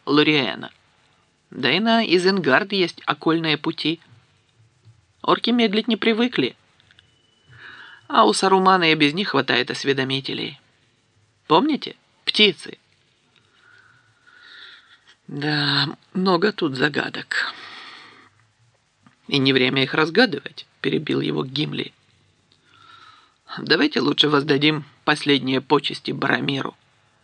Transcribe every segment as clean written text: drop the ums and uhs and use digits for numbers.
Лориэна. Да и на Изенгард есть окольные пути. Орки медлить не привыкли. А у Сарумана и без них хватает осведомителей. Помните? Птицы. Да, много тут загадок. И не время их разгадывать, перебил его Гимли. Давайте лучше воздадим последние почести Барамиру.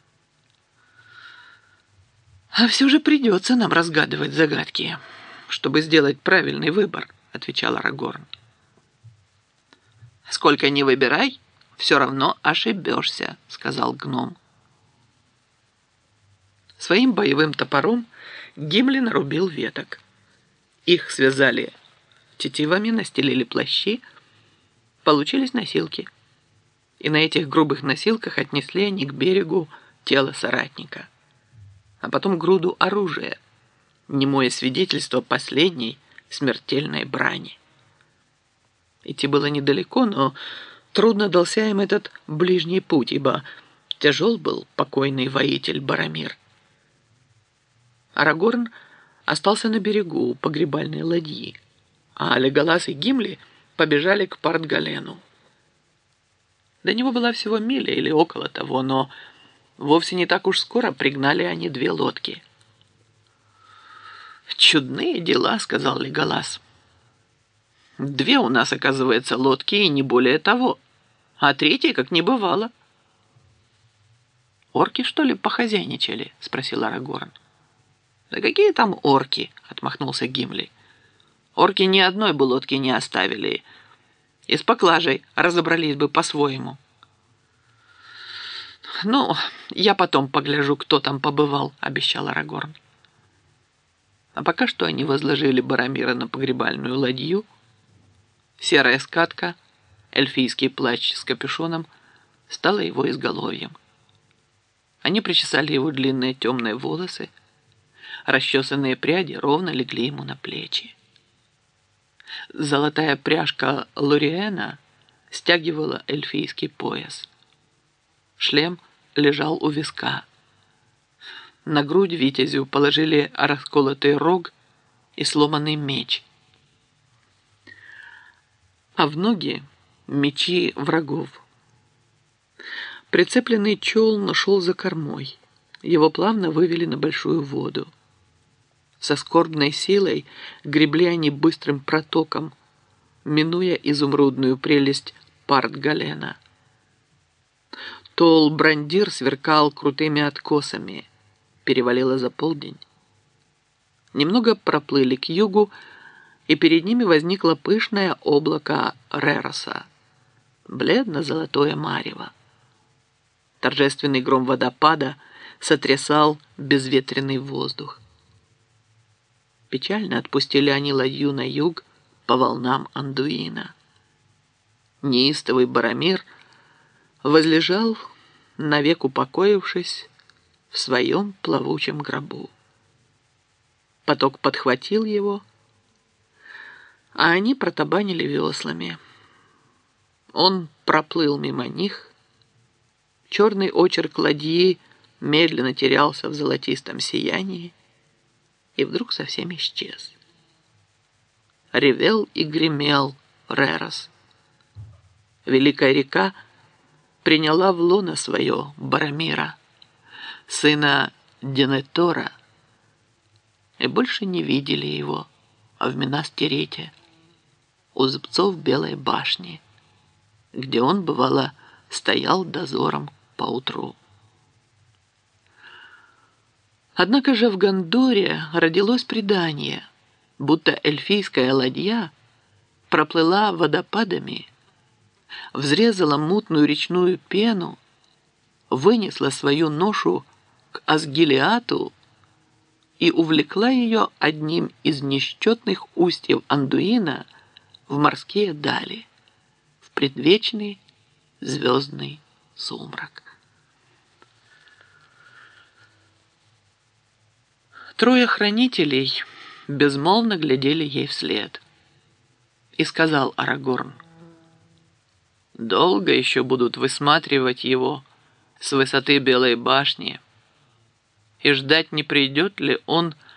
А все же придется нам разгадывать загадки, чтобы сделать правильный выбор, отвечал Арагорн. Сколько ни выбирай, все равно ошибешься, сказал гном. Своим боевым топором Гимли нарубил веток. Их связали тетивами, настелили плащи, получились носилки. И на этих грубых носилках отнесли они к берегу тело соратника. А потом груду оружия, немое свидетельство последней смертельной брани. Идти было недалеко, но трудно дался им этот ближний путь, ибо тяжел был покойный воитель Барамир. Арагорн остался на берегу у погребальной ладьи, а Леголас и Гимли побежали к Портгалену. До него была всего миля или около того, но вовсе не так уж скоро пригнали они две лодки. «Чудные дела», — сказал Леголас. «Две у нас, оказывается, лодки, и не более того, а третьей как не бывало». «Орки, что ли, похозяйничали?» — спросил Арагорн. «Да какие там орки?» — отмахнулся Гимли. «Орки ни одной бы лодки не оставили, и с поклажей разобрались бы по-своему». «Ну, я потом погляжу, кто там побывал», — обещал Арагорн. А пока что они возложили Барамира на погребальную ладью. Серая скатка, эльфийский плащ с капюшоном, стала его изголовьем. Они причесали его длинные темные волосы, расчесанные пряди ровно легли ему на плечи. Золотая пряжка Лориэна стягивала эльфийский пояс. Шлем лежал у виска. На грудь витязю положили расколотый рог и сломанный меч. А в ноги мечи врагов. Прицепленный челн шел за кормой. Его плавно вывели на большую воду. Со скорбной силой гребли они быстрым протоком, минуя изумрудную прелесть Портгалена. Тол-Брандир сверкал крутыми откосами. Перевалило за полдень. Немного проплыли к югу, и перед ними возникло пышное облако Рероса, бледно-золотое марево. Торжественный гром водопада сотрясал безветренный воздух. Печально отпустили они ладью на юг по волнам Андуина. Неистовый Барамир возлежал, навек упокоившись, в своем плавучем гробу. Поток подхватил его, а они протабанили веслами. Он проплыл мимо них, черный очерк ладьи медленно терялся в золотистом сиянии и вдруг совсем исчез. Ревел и гремел Рерос. Великая река приняла в лоно свое Барамира, сына Денетора, и больше не видели его в Минас-Тирите, у зубцов Белой башни, где он, бывало, стоял дозором поутру. Однако же в Гондоре родилось предание, будто эльфийская ладья проплыла водопадами, взрезала мутную речную пену, вынесла свою ношу к Асгилиату и увлекла ее одним из несчетных устьев Андуина в морские дали, в предвечный звездный сумрак. Трое хранителей безмолвно глядели ей вслед. И сказал Арагорн: «Долго еще будут высматривать его с высоты Белой башни. и ждать, не придет ли он